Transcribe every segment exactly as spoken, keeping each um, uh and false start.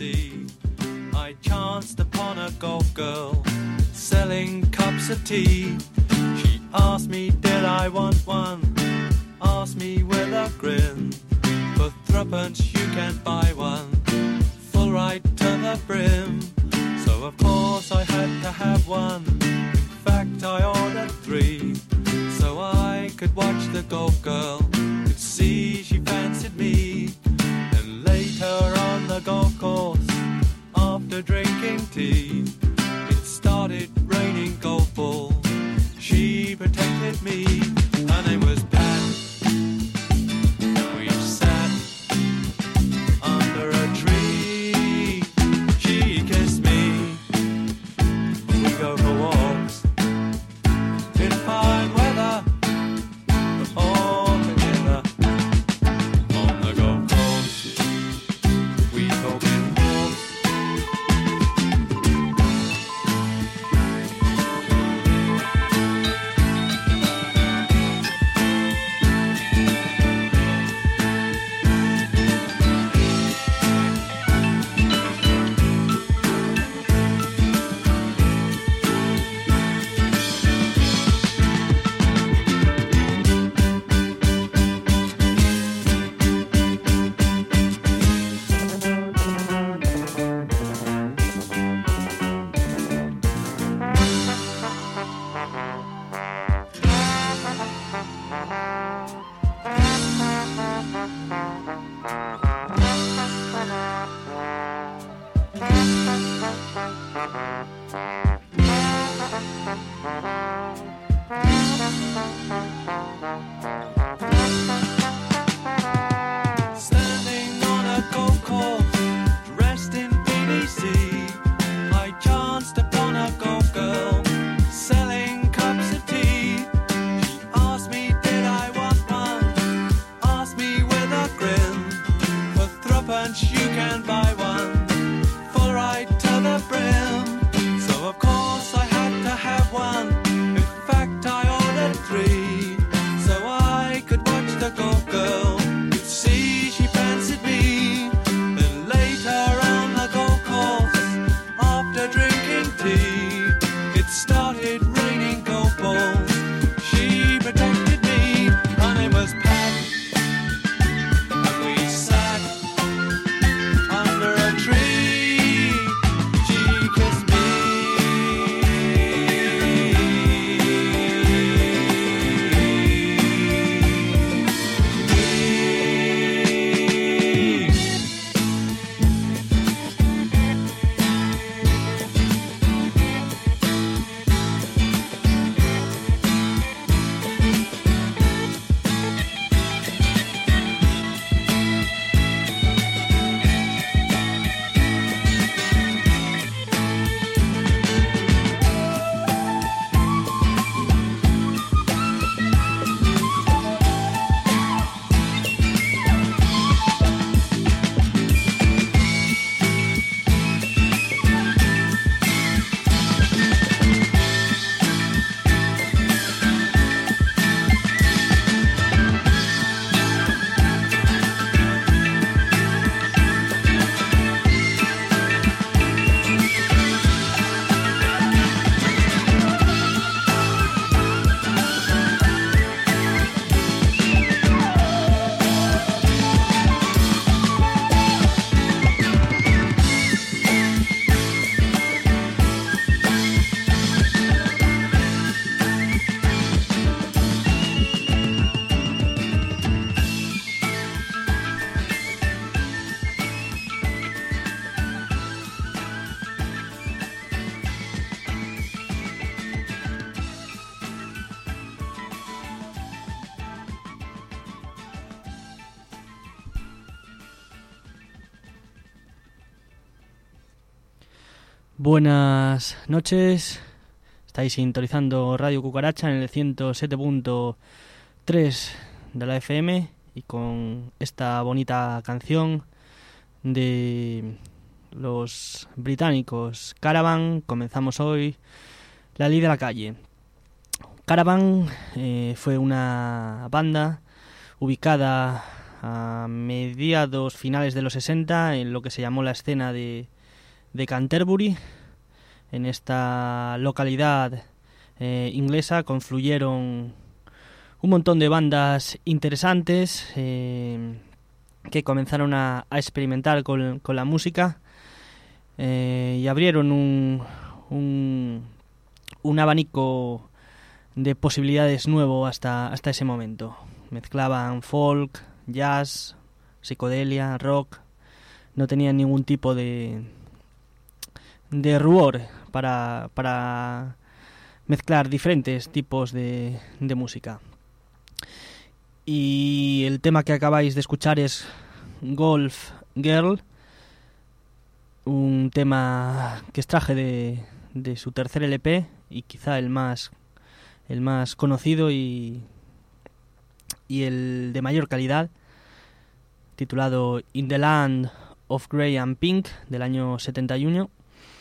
sea, I chanced upon a golf girl selling cups of tea. She asked me did I want one, asked me with a grin. For threepence you can buy one, full right to the brim. So of course I had to have one, in fact I ordered three. So I could watch the golf girl, could see she fancied me. And later on the golf course, after drinking tea, it started raining golf balls. She protected me, her name was Pat. We sat under a tree, she kissed me. We go for walks in fine weather, all together on the golf course. We talk in walks. Standing on a golf course, dressed in P V C, I chanced upon a golf girl selling cups of tea. She asked me did I want one, asked me with a grin. For threepence you can buy one, full right to the brim. So of course I had to have one, in fact I ordered three. So I could watch the golf girl, could see she fancied me. Then later on the golf course, after drinking tea, it started raining golf balls. She protected me, her name was Pat. And we sat under a tree, she kissed me. Buenas noches, estáis sintonizando Radio Cucaracha en el ciento siete punto tres de la F M y con esta bonita canción de los británicos Caravan comenzamos hoy La Ley de la Calle. Caravan eh, fue una banda ubicada a mediados finales de los sesenta en lo que se llamó la escena de, de Canterbury. En esta localidad eh, inglesa confluyeron un montón de bandas interesantes eh, que comenzaron a, a experimentar con, con la música eh, y abrieron un, un, un abanico de posibilidades nuevo hasta, hasta ese momento. Mezclaban folk, jazz, psicodelia, rock. No tenían ningún tipo de, de rubor para, para mezclar diferentes tipos de, de música. Y el tema que acabáis de escuchar es Golf Girl, un tema que extraje de, de su tercer L P y quizá el más, el más conocido y, y el de mayor calidad, titulado In the Land of Grey and Pink, del año setenta y uno.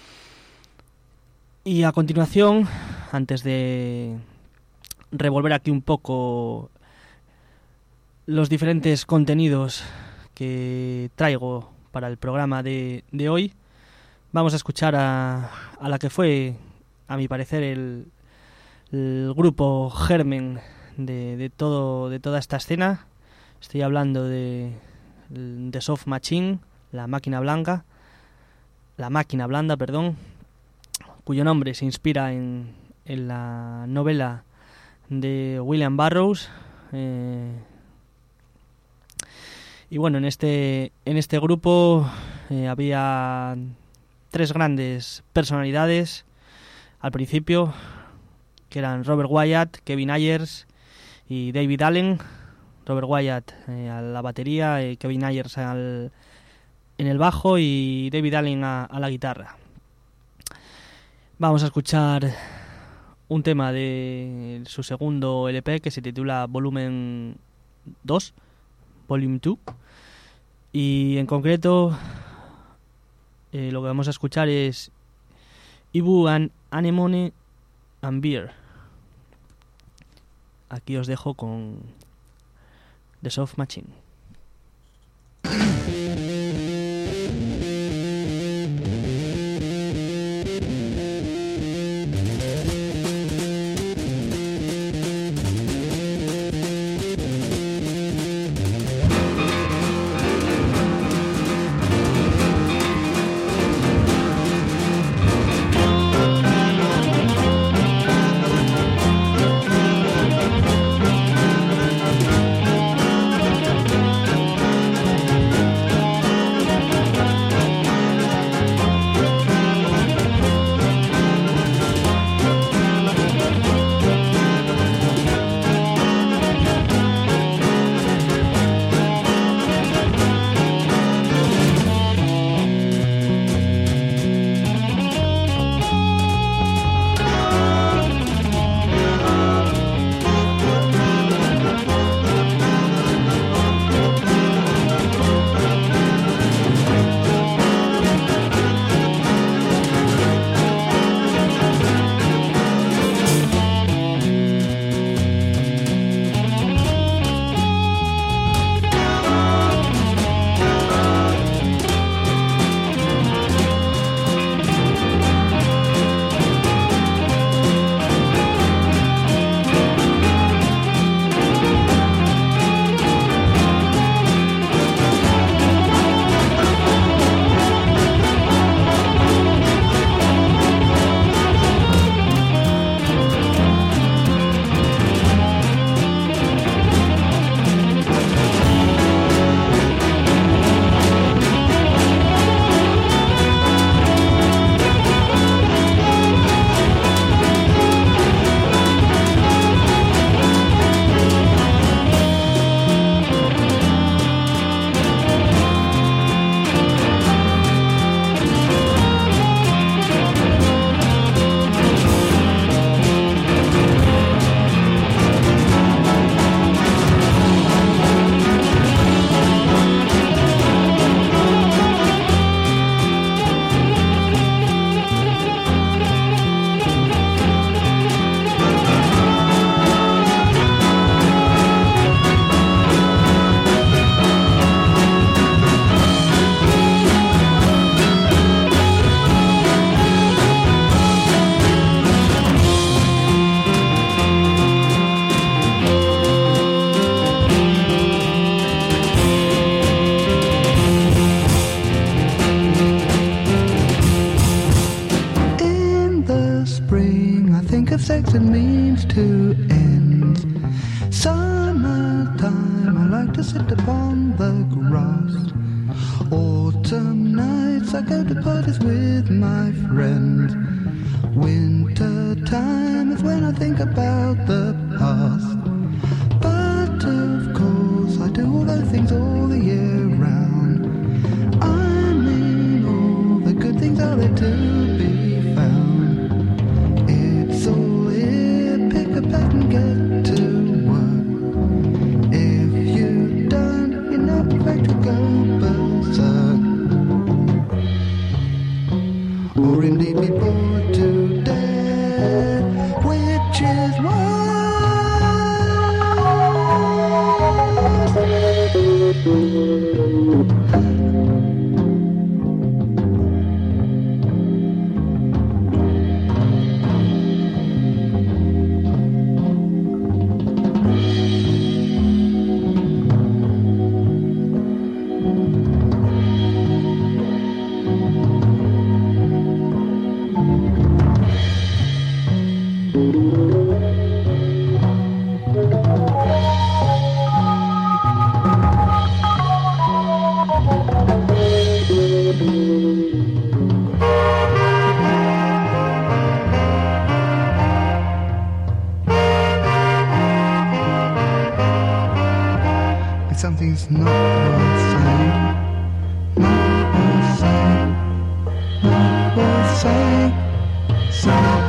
Y a continuación, antes de revolver aquí un poco los diferentes contenidos que traigo para el programa de, de hoy, vamos a escuchar a, a la que fue, a mi parecer, el, el grupo germen de, de, todo, de toda esta escena. Estoy hablando de The Soft Machine, la máquina blanca, la máquina blanda, perdón, cuyo nombre se inspira en, en la novela de William Burroughs. Eh, y bueno, en este en este grupo eh, había tres grandes personalidades al principio, que eran Robert Wyatt, Kevin Ayers y David Allen. Robert Wyatt eh, a la batería, eh, Kevin Ayers al, en el bajo y David Allen a, a la guitarra. Vamos a escuchar un tema de su segundo L P que se titula Volumen dos, Volume dos, y en concreto eh, lo que vamos a escuchar es Ibu and Anemone and Beer. Aquí os dejo con The Soft Machine. Thank the spring, I think of sex and means to end. Summertime, I like to sit upon the grass. Autumn nights, I go to parties with my friends. Winter time is when I think about the past. But of course, I do all those things all the year round. I mean, all the good things are there to be found. It's all here, pick a pack and get to work. If you don't, you're not back to go berserk. Or indeed be bored to death, which is what something's not worth saying, not worth saying, not worth saying, saying.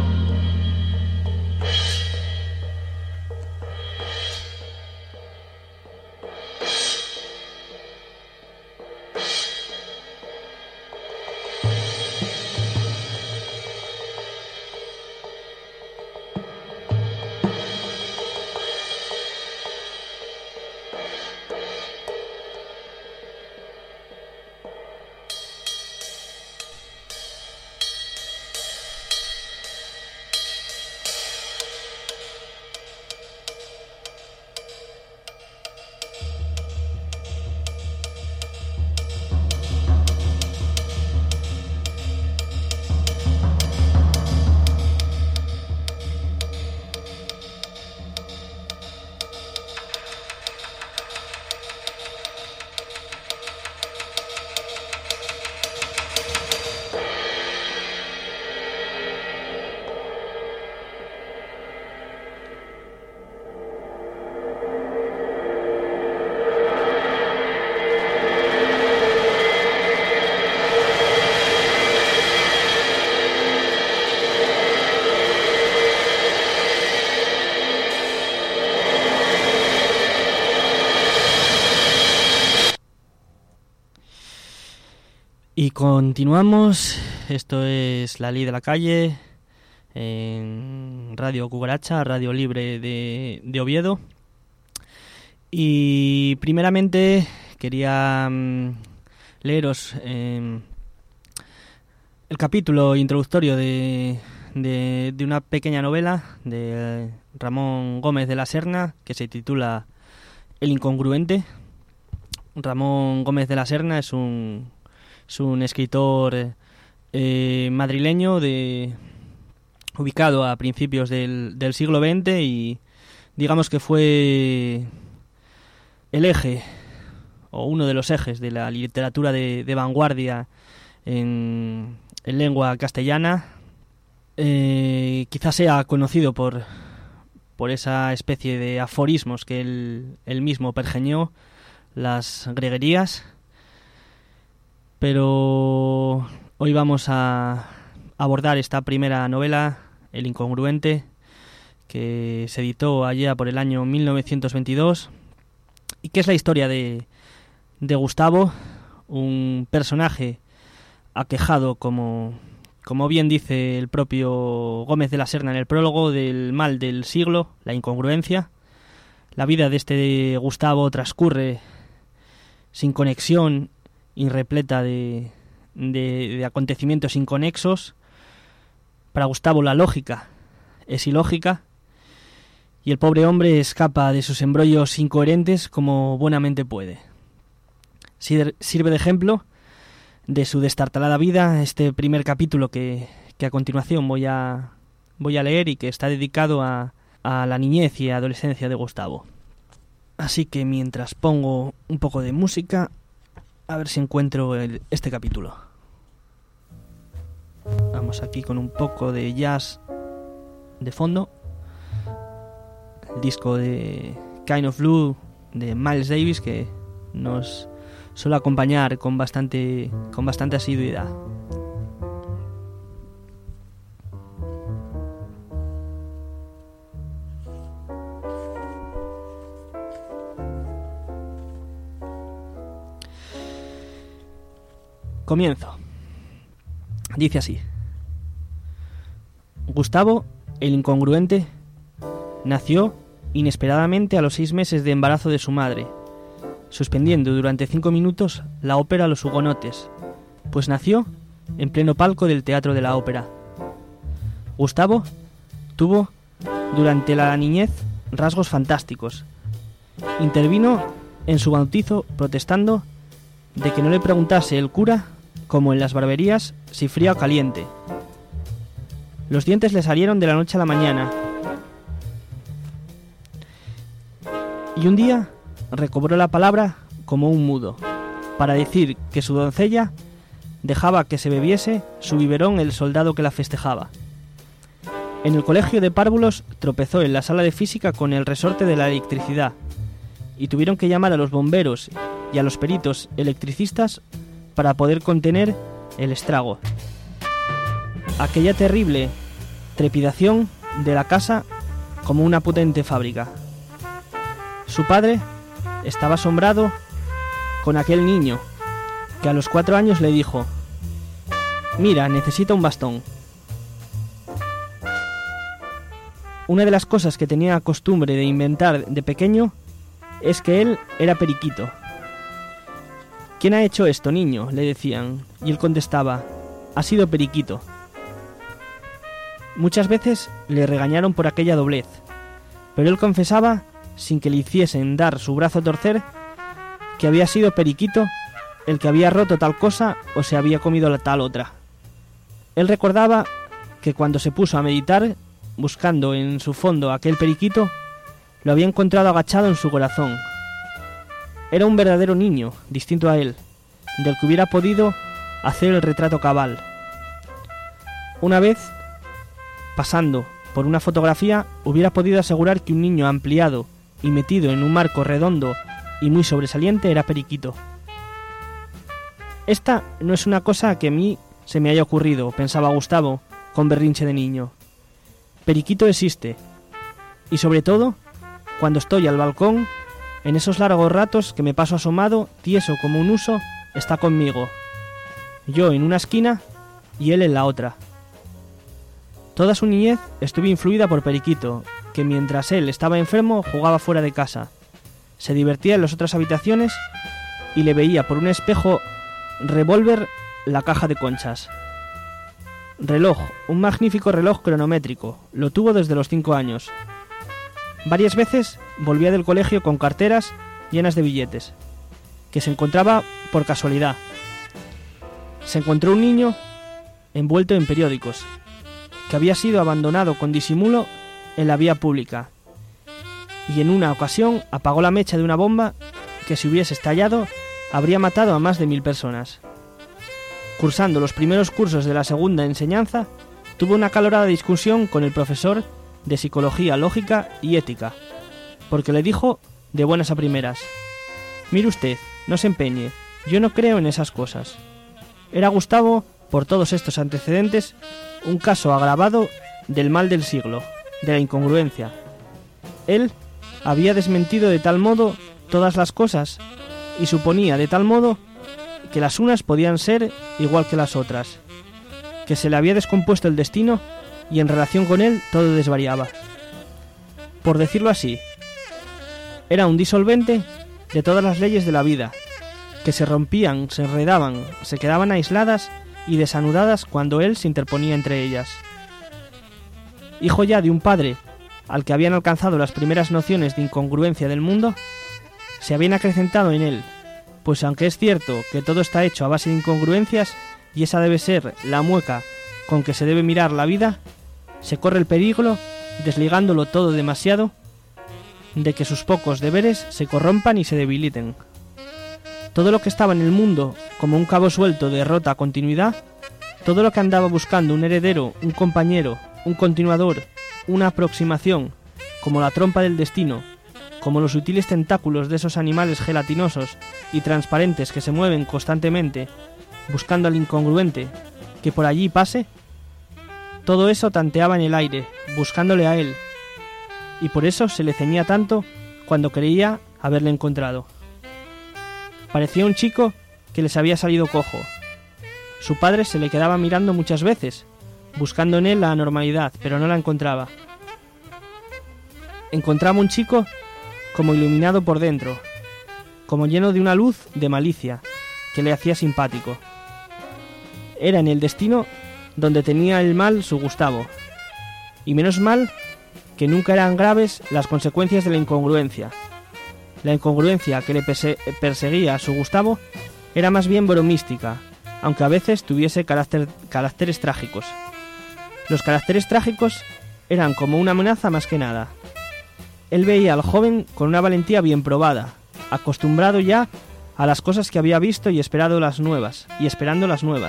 Y continuamos, esto es La Ley de la Calle, en Radio Cucaracha, Radio Libre de, de Oviedo. Y primeramente quería um, leeros eh, el capítulo introductorio de, de, de una pequeña novela de Ramón Gómez de la Serna que se titula El Incongruente. Ramón Gómez de la Serna es un... Es un escritor eh, madrileño de, ubicado a principios del, del siglo veinte y digamos que fue el eje o uno de los ejes de la literatura de, de vanguardia en, en lengua castellana. Eh, quizás sea conocido por, por esa especie de aforismos que él, él mismo pergeñó, las greguerías. Pero hoy vamos a abordar esta primera novela, El Incongruente, que se editó allá por el año mil novecientos veintidós y que es la historia de, de Gustavo, un personaje aquejado, como, como bien dice el propio Gómez de la Serna en el prólogo, del mal del siglo, la incongruencia. La vida de este Gustavo transcurre sin conexión y repleta de, de, de acontecimientos inconexos. Para Gustavo la lógica es ilógica y el pobre hombre escapa de sus embrollos incoherentes como buenamente puede. Sirve de ejemplo de su destartalada vida este primer capítulo que, que a continuación voy a, voy a leer y que está dedicado a, a la niñez y adolescencia de Gustavo. Así que mientras pongo un poco de música, a ver si encuentro el, este capítulo. Vamos aquí con un poco de jazz de fondo. El disco de Kind of Blue de Miles Davis, que nos suele acompañar con bastante, con bastante asiduidad. Comienzo. Dice así: Gustavo, el incongruente, nació inesperadamente a los seis meses de embarazo de su madre, suspendiendo durante cinco minutos la ópera Los Hugonotes, pues nació en pleno palco del Teatro de la Ópera. Gustavo tuvo, durante la niñez, rasgos fantásticos. Intervino en su bautizo protestando de que no le preguntase el cura, como en las barberías, si fría o caliente. Los dientes le salieron de la noche a la mañana. Y un día recobró la palabra como un mudo, para decir que su doncella dejaba que se bebiese su biberón el soldado que la festejaba. En el colegio de párvulos tropezó en la sala de física con el resorte de la electricidad, y tuvieron que llamar a los bomberos y a los peritos electricistas para poder contener el estrago. Aquella terrible trepidación de la casa como una potente fábrica. Su padre estaba asombrado con aquel niño, que a los cuatro años le dijo: «Mira, necesita un bastón». Una de las cosas que tenía costumbre de inventar de pequeño es que él era periquito. «¿Quién ha hecho esto, niño?», le decían, y él contestaba: «Ha sido periquito». Muchas veces le regañaron por aquella doblez, pero él confesaba, sin que le hiciesen dar su brazo a torcer, que había sido periquito el que había roto tal cosa o se había comido la tal otra. Él recordaba que cuando se puso a meditar, buscando en su fondo aquel periquito, lo había encontrado agachado en su corazón. Era un verdadero niño, distinto a él, del que hubiera podido hacer el retrato cabal. Una vez, pasando por una fotografía, hubiera podido asegurar que un niño ampliado y metido en un marco redondo y muy sobresaliente era periquito. Esta no es una cosa que a mí se me haya ocurrido, pensaba Gustavo, con berrinche de niño. Periquito existe, y sobre todo, cuando estoy al balcón, en esos largos ratos que me paso asomado, tieso como un huso, está conmigo. Yo en una esquina y él en la otra. Toda su niñez estuve influida por Periquito, que mientras él estaba enfermo jugaba fuera de casa, se divertía en las otras habitaciones y le veía por un espejo revólver la caja de conchas. Reloj, un magnífico reloj cronométrico, lo tuvo desde los cinco años. Varias veces volvía del colegio con carteras llenas de billetes, que se encontraba por casualidad. Se encontró un niño envuelto en periódicos, que había sido abandonado con disimulo en la vía pública, y en una ocasión apagó la mecha de una bomba que, si hubiese estallado, habría matado a más de mil personas. Cursando los primeros cursos de la segunda enseñanza, tuvo una acalorada discusión con el profesor de Psicología Lógica y Ética, porque le dijo de buenas a primeras: «Mire usted, no se empeñe, yo no creo en esas cosas». Era Gustavo, por todos estos antecedentes, un caso agravado del mal del siglo, de la incongruencia. Él había desmentido de tal modo todas las cosas y suponía de tal modo que las unas podían ser igual que las otras, que se le había descompuesto el destino y en relación con él todo desvariaba. Por decirlo así, era un disolvente de todas las leyes de la vida, que se rompían, se enredaban, se quedaban aisladas y desanudadas cuando él se interponía entre ellas. Hijo ya de un padre al que habían alcanzado las primeras nociones de incongruencia del mundo, se habían acrecentado en él, pues aunque es cierto que todo está hecho a base de incongruencias, y esa debe ser la mueca con que se debe mirar la vida, se corre el peligro, desligándolo todo demasiado, de que sus pocos deberes se corrompan y se debiliten. Todo lo que estaba en el mundo como un cabo suelto de rota continuidad, todo lo que andaba buscando un heredero, un compañero, un continuador, una aproximación, como la trompa del destino, como los sutiles tentáculos de esos animales gelatinosos y transparentes que se mueven constantemente, buscando al incongruente que por allí pase, todo eso tanteaba en el aire, buscándole a él, y por eso se le ceñía tanto cuando creía haberle encontrado. Parecía un chico que les había salido cojo. Su padre se le quedaba mirando muchas veces, buscando en él la anormalidad, pero no la encontraba. Encontraba un chico como iluminado por dentro, como lleno de una luz de malicia que le hacía simpático. Era en el destino donde tenía el mal su Gustavo, y menos mal que nunca eran graves las consecuencias de la incongruencia. La incongruencia que le perse- perseguía a su Gustavo era más bien bromística, aunque a veces tuviese carácter- caracteres trágicos. Los caracteres trágicos eran como una amenaza más que nada. Él veía al joven con una valentía bien probada, acostumbrado ya a las cosas que había visto y esperado las nuevas, y esperando las nuevas.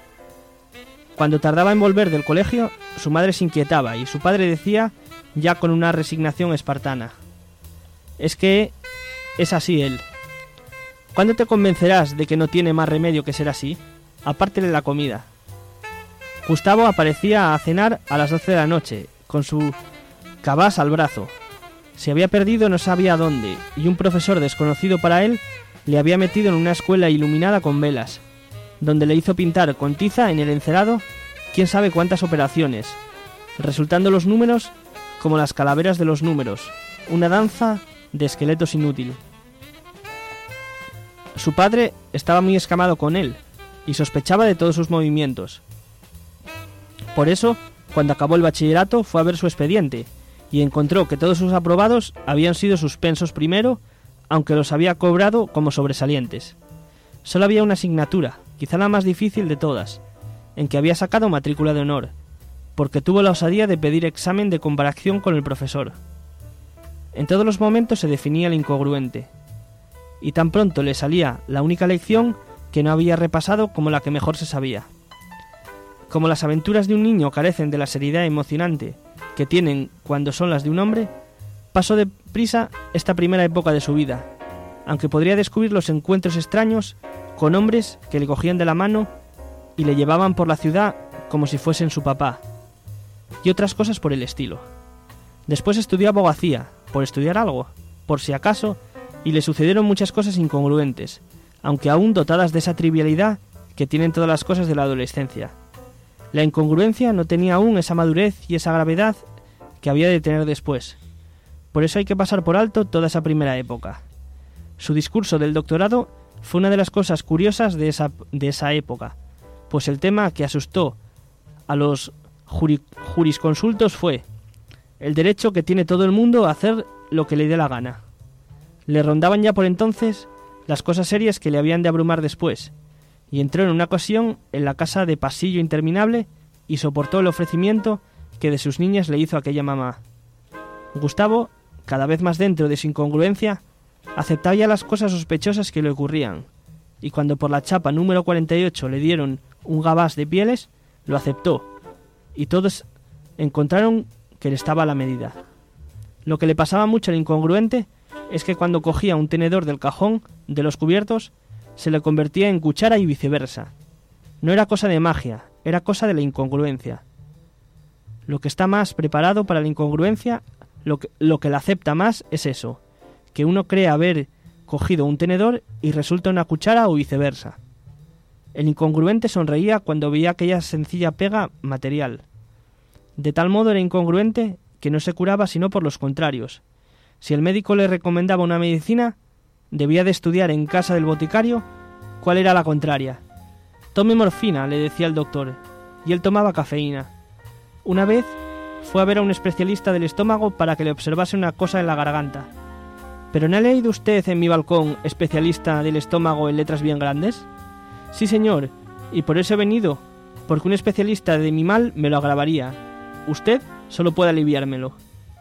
Cuando tardaba en volver del colegio, su madre se inquietaba y su padre decía, ya con una resignación espartana: es que es así él. ¿Cuándo te convencerás de que no tiene más remedio que ser así? Apártele la comida. Gustavo aparecía a cenar a las doce de la noche, con su cabas al brazo. Se había perdido no sabía dónde, y un profesor desconocido para él le había metido en una escuela iluminada con velas, donde le hizo pintar con tiza en el encerado quién sabe cuántas operaciones, resultando los números como las calaveras de los números, una danza de esqueletos inútil. Su padre estaba muy escamado con él y sospechaba de todos sus movimientos. Por eso, cuando acabó el bachillerato, fue a ver su expediente y encontró que todos sus aprobados habían sido suspensos primero, aunque los había cobrado como sobresalientes. Solo había una asignatura, quizá la más difícil de todas, en que había sacado matrícula de honor, porque tuvo la osadía de pedir examen de comparación con el profesor. En todos los momentos se definía el incongruente, y tan pronto le salía la única lección que no había repasado como la que mejor se sabía. Como las aventuras de un niño carecen de la seriedad emocionante que tienen cuando son las de un hombre, pasó deprisa esta primera época de su vida, aunque podría descubrir los encuentros extraños con hombres que le cogían de la mano y le llevaban por la ciudad como si fuesen su papá, y otras cosas por el estilo. Después estudió abogacía, por estudiar algo, por si acaso, y le sucedieron muchas cosas incongruentes, aunque aún dotadas de esa trivialidad que tienen todas las cosas de la adolescencia. La incongruencia no tenía aún esa madurez y esa gravedad que había de tener después. Por eso hay que pasar por alto toda esa primera época. Su discurso del doctorado fue una de las cosas curiosas de esa, de esa época, pues el tema que asustó a los juri, jurisconsultos fue el derecho que tiene todo el mundo a hacer lo que le dé la gana. Le rondaban ya por entonces las cosas serias que le habían de abrumar después, y entró en una ocasión en la casa de pasillo interminable y soportó el ofrecimiento que de sus niñas le hizo aquella mamá. Gustavo, cada vez más dentro de su incongruencia, aceptaba ya las cosas sospechosas que le ocurrían, y cuando por la chapa número cuarenta y ocho le dieron un gabás de pieles, lo aceptó, y todos encontraron que le estaba a la medida. Lo que le pasaba mucho al incongruente es que cuando cogía un tenedor del cajón de los cubiertos, se le convertía en cuchara y viceversa. No era cosa de magia, era cosa de la incongruencia. Lo que está más preparado para la incongruencia, lo que, lo que la acepta más es eso, que uno cree haber cogido un tenedor y resulta una cuchara o viceversa. El incongruente sonreía cuando veía aquella sencilla pega material. De tal modo era incongruente que no se curaba sino por los contrarios. Si el médico le recomendaba una medicina, debía de estudiar en casa del boticario cuál era la contraria. Tome morfina, le decía el doctor, y él tomaba cafeína. Una vez fue a ver a un especialista del estómago para que le observase una cosa en la garganta. ¿Pero no ha leído usted en mi balcón especialista del estómago en letras bien grandes? Sí, señor, y por eso he venido, porque un especialista de mi mal me lo agravaría. Usted solo puede aliviármelo.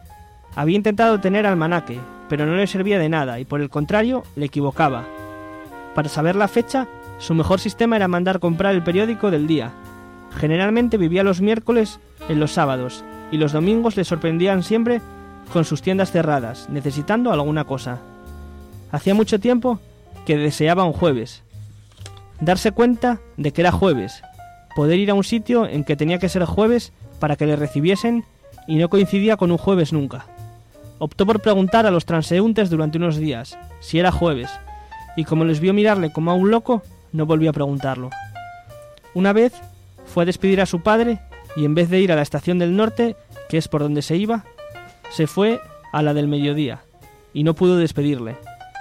Había intentado tener almanaque, pero no le servía de nada y por el contrario le equivocaba. Para saber la fecha, su mejor sistema era mandar comprar el periódico del día. Generalmente vivía los miércoles en los sábados y los domingos le sorprendían siempre con sus tiendas cerradas, necesitando alguna cosa. Hacía mucho tiempo que deseaba un jueves. Darse cuenta de que era jueves, poder ir a un sitio en que tenía que ser jueves para que le recibiesen y no coincidía con un jueves nunca. Optó por preguntar a los transeúntes durante unos días si era jueves, y como les vio mirarle como a un loco, no volvió a preguntarlo. Una vez fue a despedir a su padre y en vez de ir a la estación del norte, que es por donde se iba, se fue a la del mediodía, y no pudo despedirle.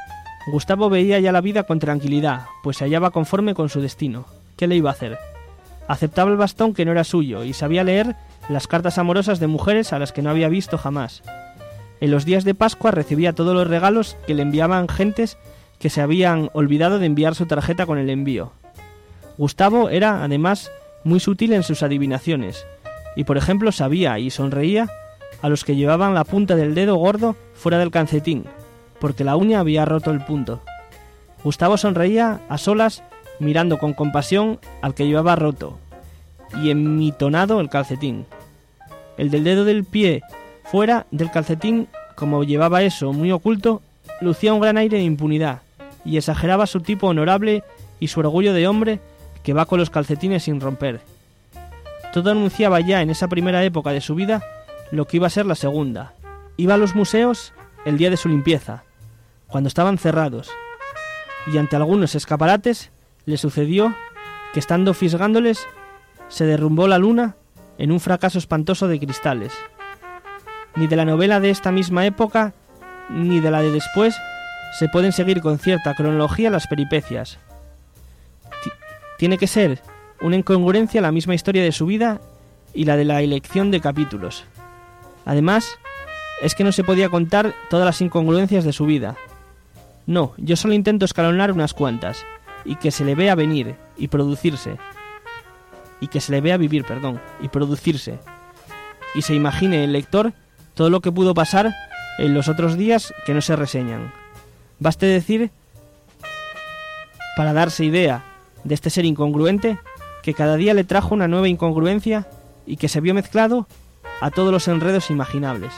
Gustavo veía ya la vida con tranquilidad, pues se hallaba conforme con su destino. ¿Qué le iba a hacer? Aceptaba el bastón que no era suyo y sabía leer las cartas amorosas de mujeres a las que no había visto jamás. En los días de Pascua recibía todos los regalos que le enviaban gentes que se habían olvidado de enviar su tarjeta con el envío. Gustavo era, además, muy sutil en sus adivinaciones, y por ejemplo sabía y sonreía a los que llevaban la punta del dedo gordo fuera del calcetín, porque la uña había roto el punto. Gustavo sonreía a solas mirando con compasión al que llevaba roto y enmitonado el calcetín. El del dedo del pie fuera del calcetín, como llevaba eso muy oculto, lucía un gran aire de impunidad y exageraba su tipo honorable y su orgullo de hombre que va con los calcetines sin romper. Todo anunciaba ya en esa primera época de su vida lo que iba a ser la segunda. Iba a los museos el día de su limpieza, cuando estaban cerrados, y ante algunos escaparates le sucedió que estando fisgándoles se derrumbó la luna en un fracaso espantoso de cristales. Ni de la novela de esta misma época ni de la de después se pueden seguir con cierta cronología las peripecias. T- tiene que ser una incongruencia la misma historia de su vida y la de la elección de capítulos. Además, es que no se podía contar todas las incongruencias de su vida. No, yo solo intento escalonar unas cuantas, y que se le vea venir y producirse, y que se le vea vivir, perdón, y producirse, y se imagine el lector todo lo que pudo pasar en los otros días que no se reseñan. Baste decir, para darse idea de este ser incongruente, que cada día le trajo una nueva incongruencia y que se vio mezclado a todos los enredos imaginables.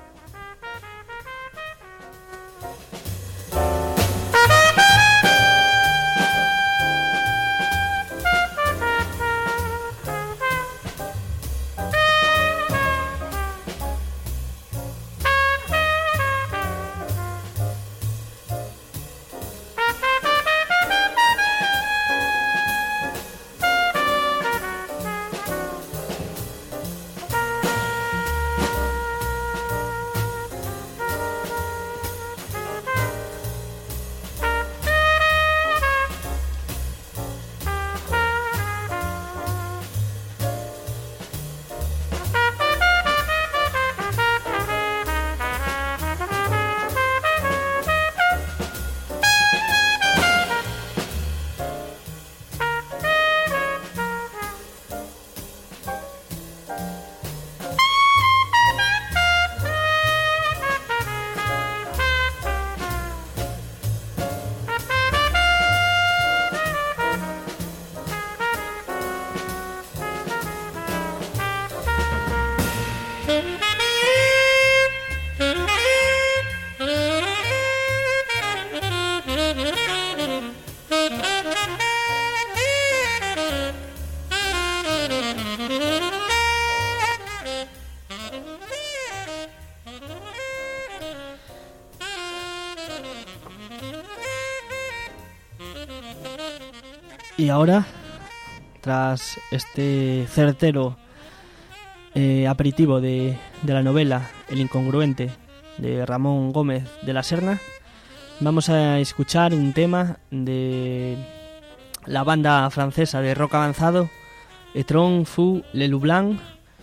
Y ahora, tras este certero eh, aperitivo de, de la novela El incongruente de Ramón Gómez de la Serna, vamos a escuchar un tema de la banda francesa de rock avanzado Etron Fou Le Lublin,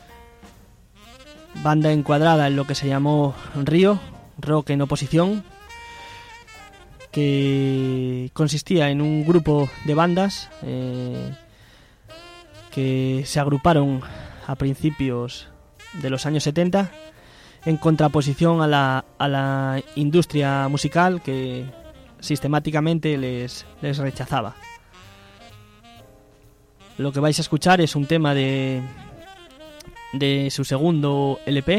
banda encuadrada en lo que se llamó Río, rock en oposición, que consistía en un grupo de bandas eh, que se agruparon a principios de los años setenta en contraposición a la, a la industria musical que sistemáticamente les, les rechazaba. Lo que vais a escuchar es un tema de, de su segundo L P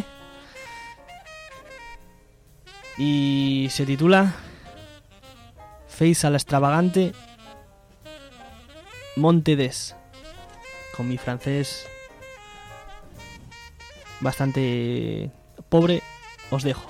y se titula Face a la extravagante Monte des. Con mi francés bastante pobre os dejo.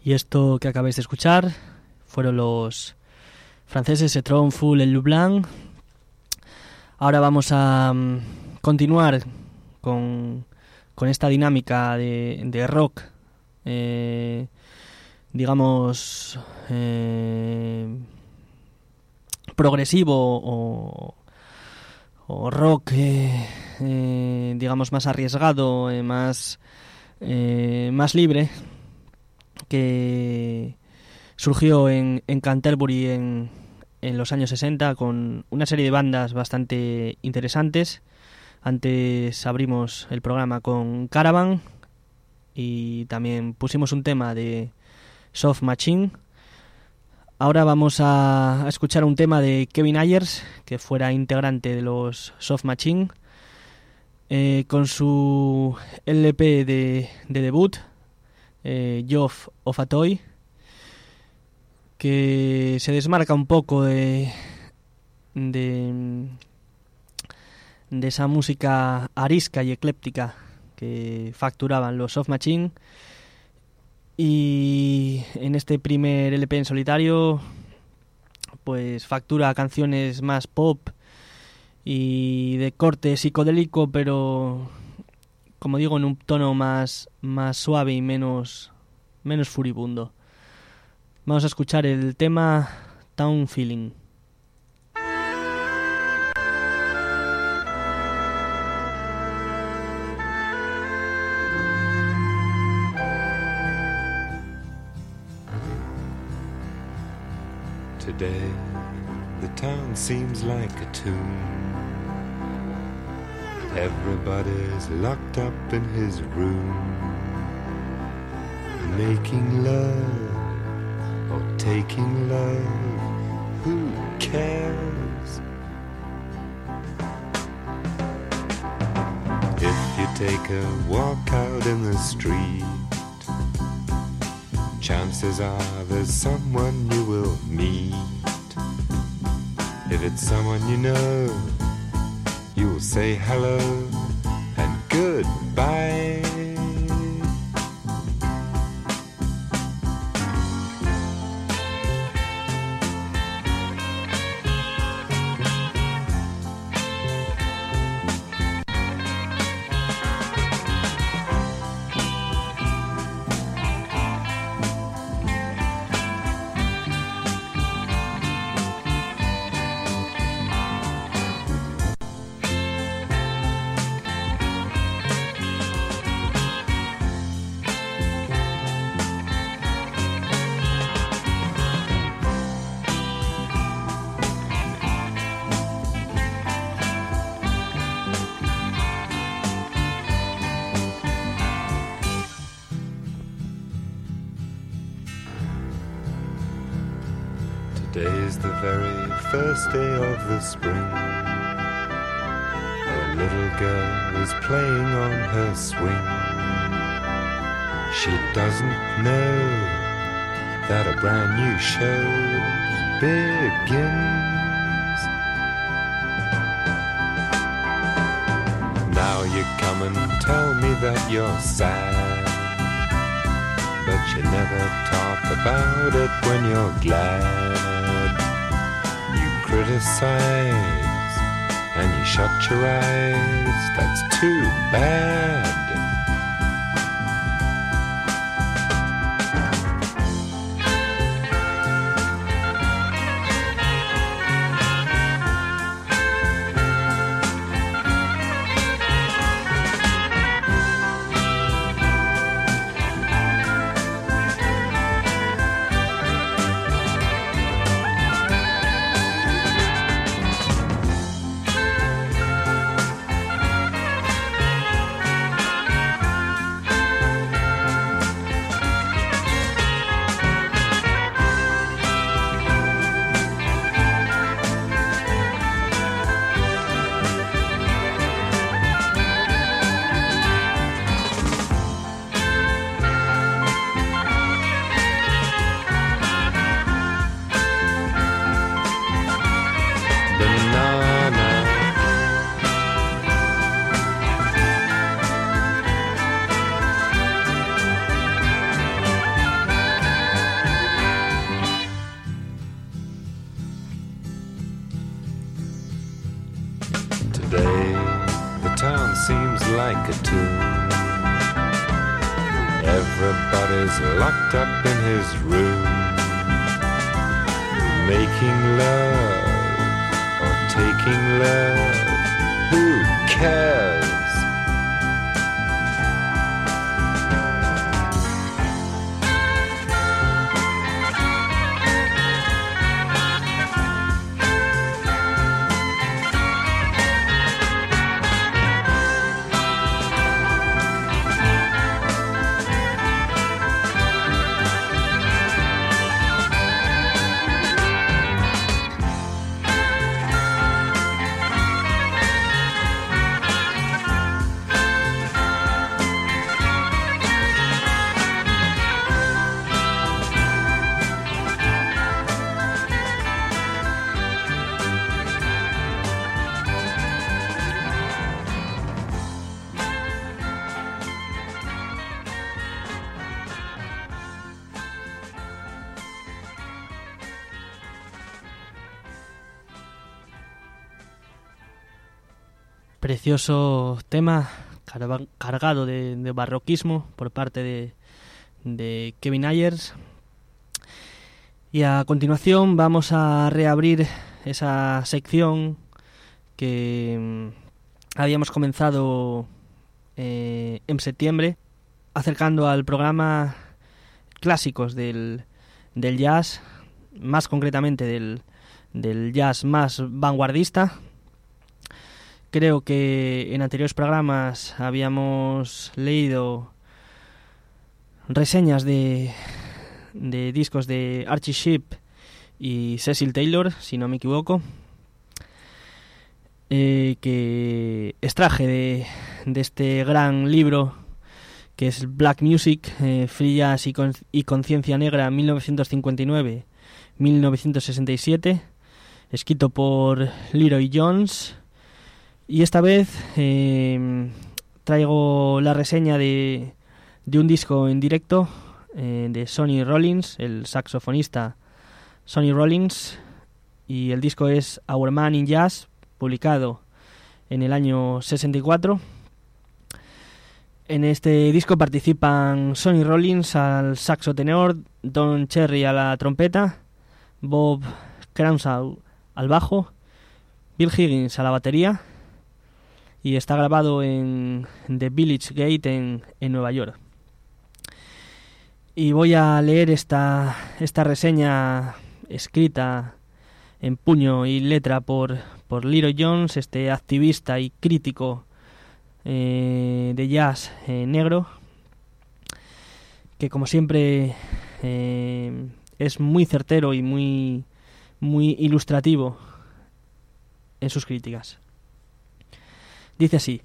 Y esto que acabáis de escuchar fueron los franceses Etron, Full et Leblanc. Ahora vamos a um, continuar con, con esta dinámica de, de rock, eh, digamos, eh, progresivo o, o rock, eh, eh, digamos, más arriesgado, eh, más, eh, más libre, que surgió en, en Canterbury en, en los años sesenta con una serie de bandas bastante interesantes. Antes abrimos el programa con Caravan y también pusimos un tema de Soft Machine. Ahora vamos a, a escuchar un tema de Kevin Ayers, que fuera integrante de los Soft Machine, eh, con su L P de, de debut, eh, Job of a Toy, que se desmarca un poco de, de, de esa música arisca y ecléptica que facturaban los Soft Machine. Y en este primer L P en solitario pues factura canciones más pop y de corte psicodélico, pero como digo, en un tono más, más suave y menos, menos furibundo. Vamos a escuchar el tema Town Feeling. Today, the town seems like a tomb. Everybody's locked up in his room, making love or taking love, who cares? If you take a walk out in the street, chances are there's someone you will meet. If it's someone you know, you will say hello and goodbye. Today's the very first day of the spring. A little girl is playing on her swing. She doesn't know that a brand new show begins. Now you come and tell me that you're sad, but you never talk about it when you're glad. You criticize and you shut your eyes. That's too bad. town seems like a tune. Everybody's locked up in his room, making love or taking love. Who cares? Precioso tema cargado de, de barroquismo por parte de, de Kevin Ayers. Y a continuación vamos a reabrir esa sección que habíamos comenzado eh, en septiembre, acercando al programa clásicos del, del jazz, más concretamente del, del jazz más vanguardista. Creo que en anteriores programas habíamos leído reseñas de, de discos de Archie Shepp y Cecil Taylor, si no me equivoco, eh, que extraje de, de este gran libro que es Black Music, eh, Free Jazz y, con, y Conciencia Negra, mil novecientos cincuenta y nueve a mil novecientos sesenta y siete, escrito por Leroy Jones. Y esta vez eh, traigo la reseña de, de un disco en directo eh, de Sonny Rollins, el saxofonista Sonny Rollins, y el disco es Our Man in Jazz, publicado en el año sesenta y cuatro. En este disco participan Sonny Rollins al saxo tenor, Don Cherry a la trompeta, Bob Cranshaw al bajo, Bill Higgins a la batería, y está grabado en The Village Gate en, en Nueva York. Y voy a leer esta, esta reseña escrita en puño y letra por, por Leroy Jones, este activista y crítico eh, de jazz eh, negro, que como siempre eh, es muy certero y muy, muy ilustrativo en sus críticas. Dice así: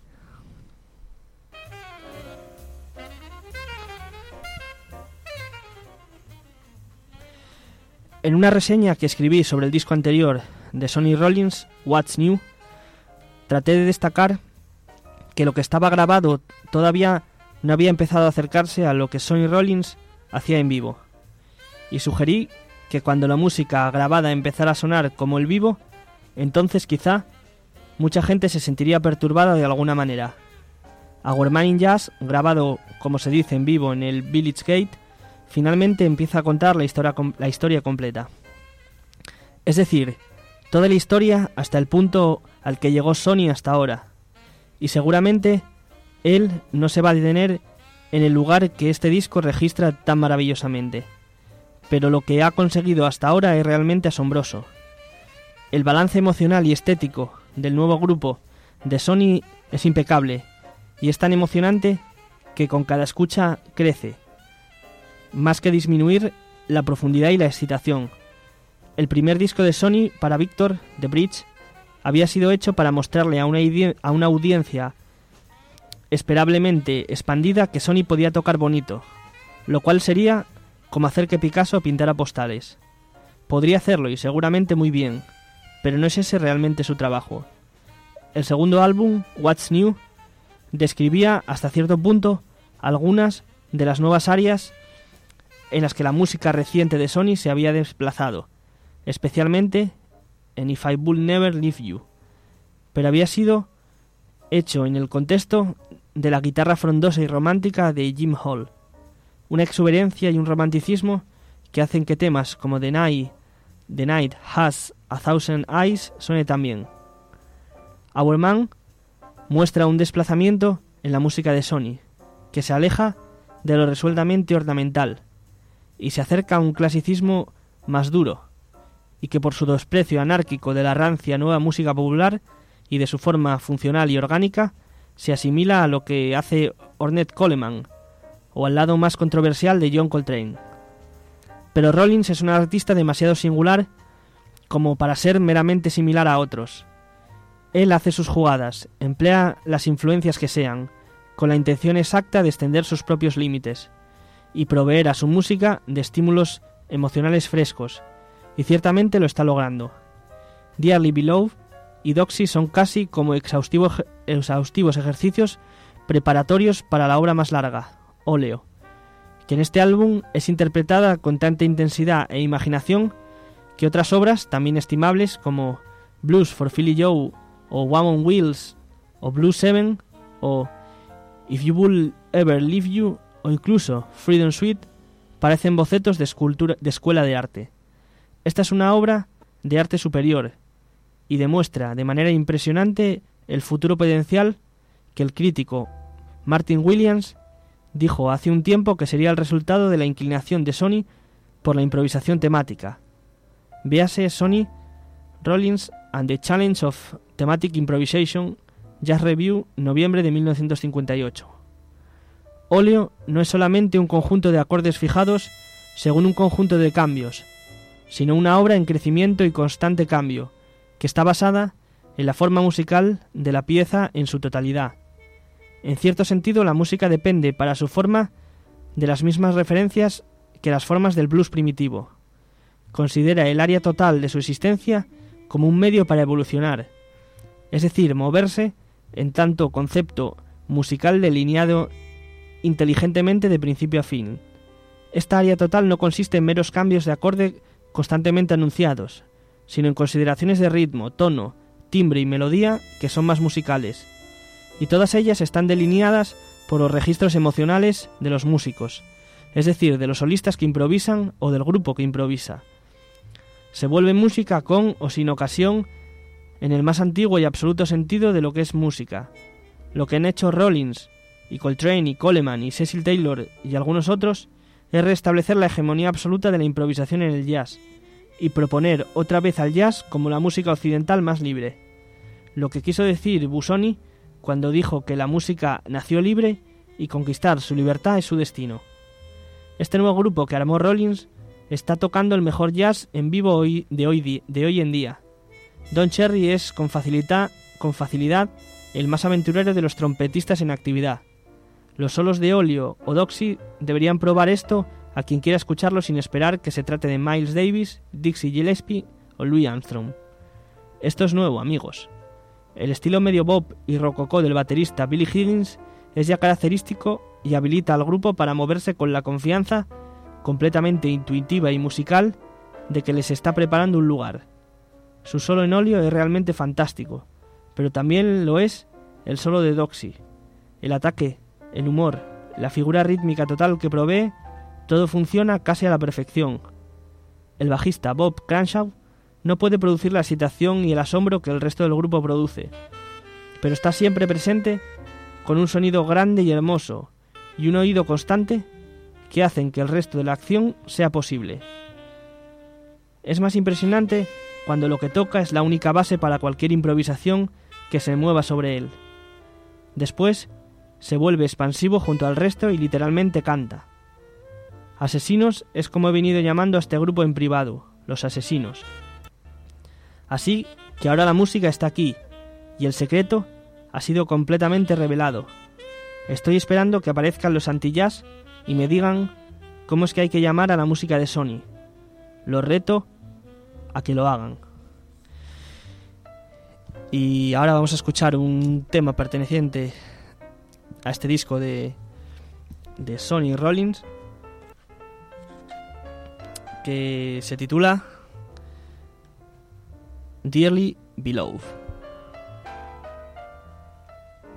en una reseña que escribí sobre el disco anterior de Sonny Rollins, What's New, traté de destacar que lo que estaba grabado todavía no había empezado a acercarse a lo que Sonny Rollins hacía en vivo, y sugerí que cuando la música grabada empezara a sonar como el vivo, entonces quizá mucha gente se sentiría perturbada de alguna manera. Our Man in Jazz, grabado como se dice en vivo en el Village Gate, finalmente empieza a contar la historia, la historia completa. Es decir, toda la historia hasta el punto al que llegó Sonny hasta ahora. Y seguramente él no se va a detener en el lugar que este disco registra tan maravillosamente. Pero lo que ha conseguido hasta ahora es realmente asombroso. El balance emocional y estético del nuevo grupo de Sonny es impecable y es tan emocionante que con cada escucha crece, más que disminuir la profundidad y la excitación. El primer disco de Sonny para Victor, The Bridge, había sido hecho para mostrarle a una, a una audiencia esperablemente expandida que Sonny podía tocar bonito, lo cual sería como hacer que Picasso pintara postales. Podría hacerlo y seguramente muy bien, pero no es ese realmente su trabajo. El segundo álbum, What's New, describía hasta cierto punto algunas de las nuevas áreas en las que la música reciente de Sonny se había desplazado, especialmente en If I Would Never Leave You, pero había sido hecho en el contexto de la guitarra frondosa y romántica de Jim Hall, una exuberancia y un romanticismo que hacen que temas como The Night, The Night Has a Thousand Eyes suene también. Our Man muestra un desplazamiento en la música de Sony, que se aleja de lo resueltamente ornamental y se acerca a un clasicismo más duro, y que por su desprecio anárquico de la rancia nueva música popular y de su forma funcional y orgánica, se asimila a lo que hace Ornette Coleman o al lado más controversial de John Coltrane. Pero Rollins es un artista demasiado singular como para ser meramente similar a otros. Él hace sus jugadas, emplea las influencias que sean, con la intención exacta de extender sus propios límites y proveer a su música de estímulos emocionales frescos, y ciertamente lo está logrando. Dearly Beloved y Doxy son casi como exhaustivos, exhaustivos ejercicios preparatorios para la obra más larga, Óleo, que en este álbum es interpretada con tanta intensidad e imaginación que otras obras también estimables como Blues for Philly Joe o One on Wheels o Blue Seven o If You Will Ever Leave You o incluso Freedom Suite parecen bocetos de, escultura, de escuela de arte. Esta es una obra de arte superior y demuestra de manera impresionante el futuro potencial que el crítico Martin Williams dijo hace un tiempo que sería el resultado de la inclinación de Sony por la improvisación temática. Véase Sony, Rollins and the Challenge of Thematic Improvisation, Jazz Review, noviembre de mil novecientos cincuenta y ocho. Óleo no es solamente un conjunto de acordes fijados según un conjunto de cambios, sino una obra en crecimiento y constante cambio, que está basada en la forma musical de la pieza en su totalidad. En cierto sentido, la música depende para su forma de las mismas referencias que las formas del blues primitivo. Considera el área total de su existencia como un medio para evolucionar, es decir, moverse en tanto concepto musical delineado inteligentemente de principio a fin. Esta área total no consiste en meros cambios de acorde constantemente anunciados, sino en consideraciones de ritmo, tono, timbre y melodía que son más musicales, y todas ellas están delineadas por los registros emocionales de los músicos, es decir, de los solistas que improvisan o del grupo que improvisa. Se vuelve música con o sin ocasión en el más antiguo y absoluto sentido de lo que es música. Lo que han hecho Rollins y Coltrane y Coleman y Cecil Taylor y algunos otros es restablecer la hegemonía absoluta de la improvisación en el jazz y proponer otra vez al jazz como la música occidental más libre. Lo que quiso decir Busoni cuando dijo que la música nació libre y conquistar su libertad es su destino. Este nuevo grupo que armó Rollins está tocando el mejor jazz en vivo hoy, de, hoy, de hoy en día. Don Cherry es con facilidad, con facilidad el más aventurero de los trompetistas en actividad. Los solos de Óleo o Doxy deberían probar esto a quien quiera escucharlo sin esperar que se trate de Miles Davis, Dizzy Gillespie o Louis Armstrong. Esto es nuevo, amigos. El estilo medio bop y rococó del baterista Billy Higgins es ya característico y habilita al grupo para moverse con la confianza completamente intuitiva y musical de que les está preparando un lugar. Su solo en Óleo es realmente fantástico, pero también lo es el solo de Doxy. El ataque, el humor, la figura rítmica total que provee, todo funciona casi a la perfección. El bajista Bob Cranshaw no puede producir la excitación y el asombro que el resto del grupo produce, pero está siempre presente con un sonido grande y hermoso y un oído constante que hacen que el resto de la acción sea posible. Es más impresionante cuando lo que toca es la única base para cualquier improvisación que se mueva sobre él. Después se vuelve expansivo junto al resto y literalmente canta. Asesinos es como he venido llamando a este grupo en privado, los asesinos. Así que ahora la música está aquí, y el secreto ha sido completamente revelado. Estoy esperando que aparezcan los anti-jazz y me digan cómo es que hay que llamar a la música de Sony. Los reto a que lo hagan. Y ahora vamos a escuchar un tema perteneciente a este disco de, de Sony Rollins, que se titula Dearly Beloved.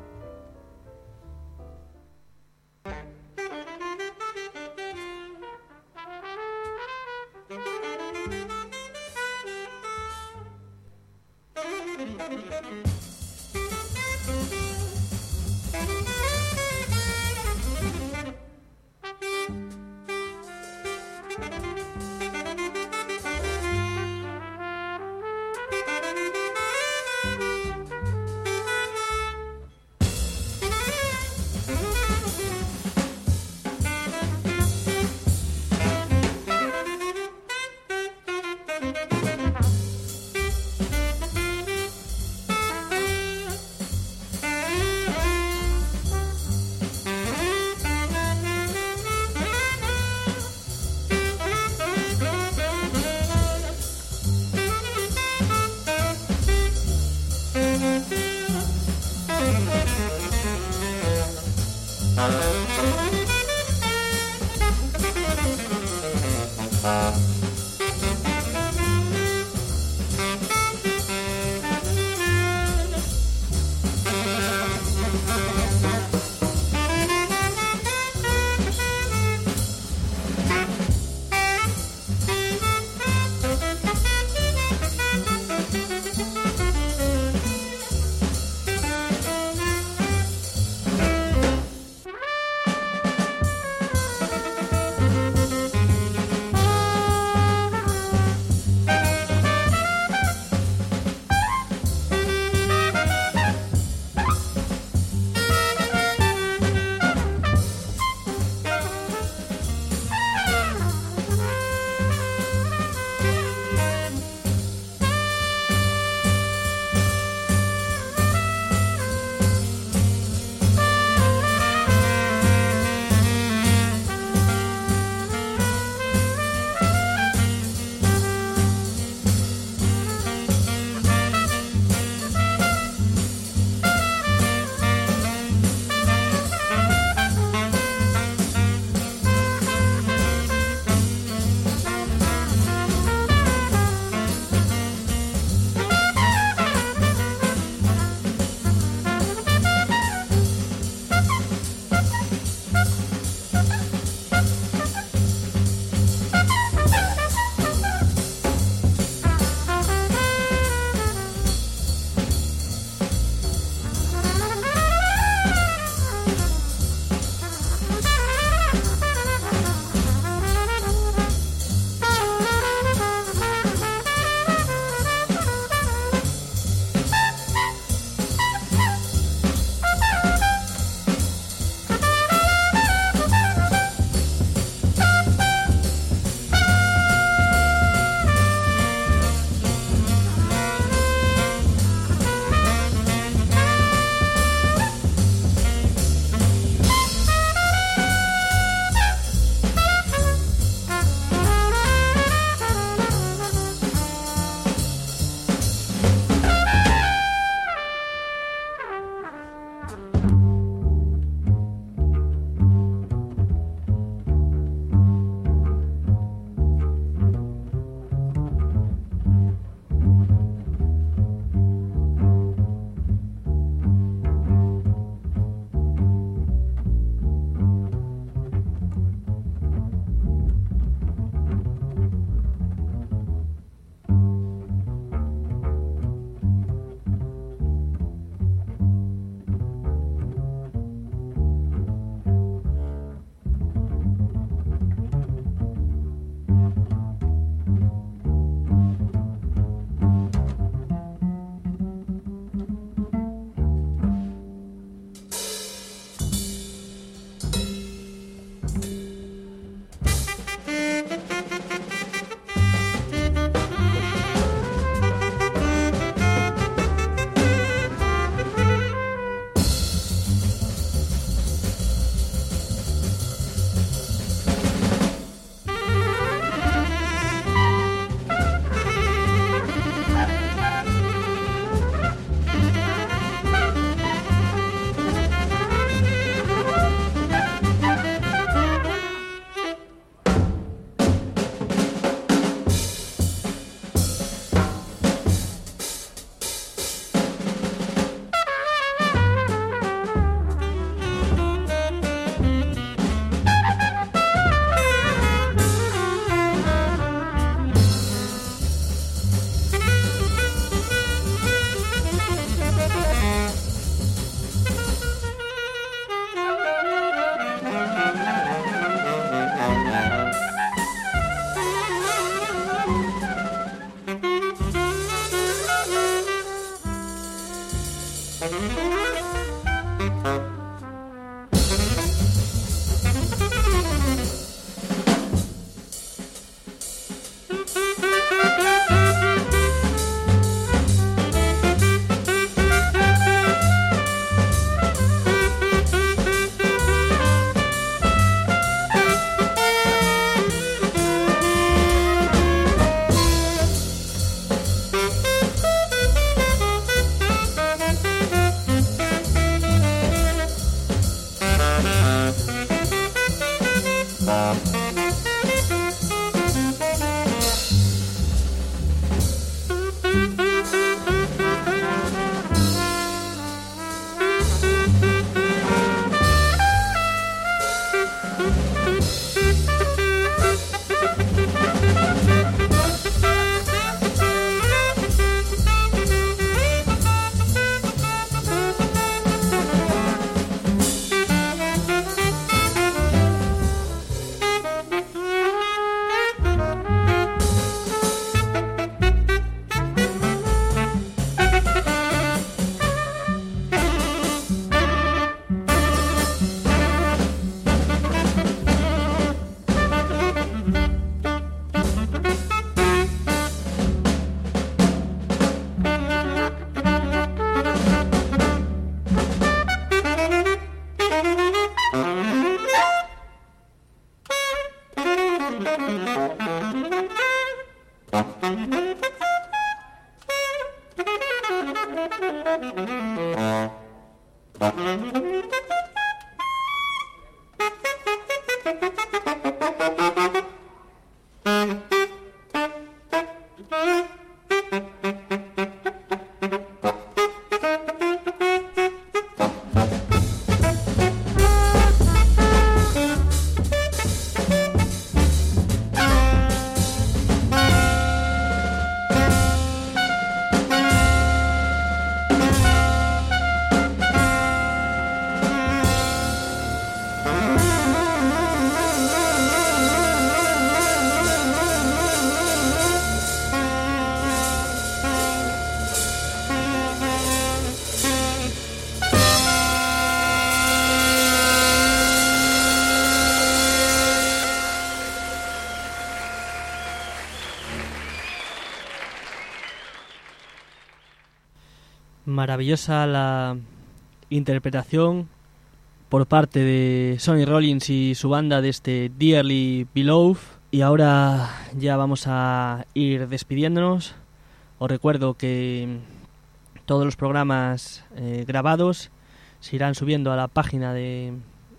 Maravillosa la interpretación por parte de Sonny Rollins y su banda de este Dearly Beloved. Y ahora ya vamos a ir despidiéndonos. Os recuerdo que todos los programas eh, grabados se irán subiendo a la página de,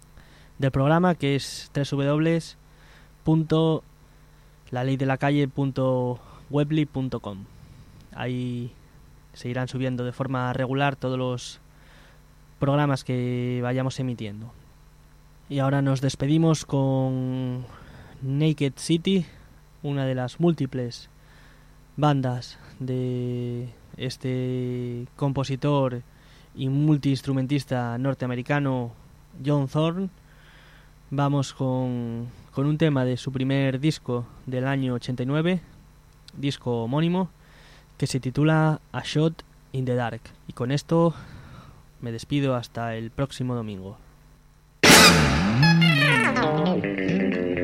del programa, que es doble u doble u doble u punto la ley de la calle punto weebly punto com. Ahí se irán subiendo de forma regular todos los programas que vayamos emitiendo. Y ahora nos despedimos con Naked City, una de las múltiples bandas de este compositor y multiinstrumentista norteamericano John Thorne. Vamos con, con un tema de su primer disco del año ochenta y nueve, disco homónimo, que se titula A Shot in the Dark. Y con esto me despido hasta el próximo domingo.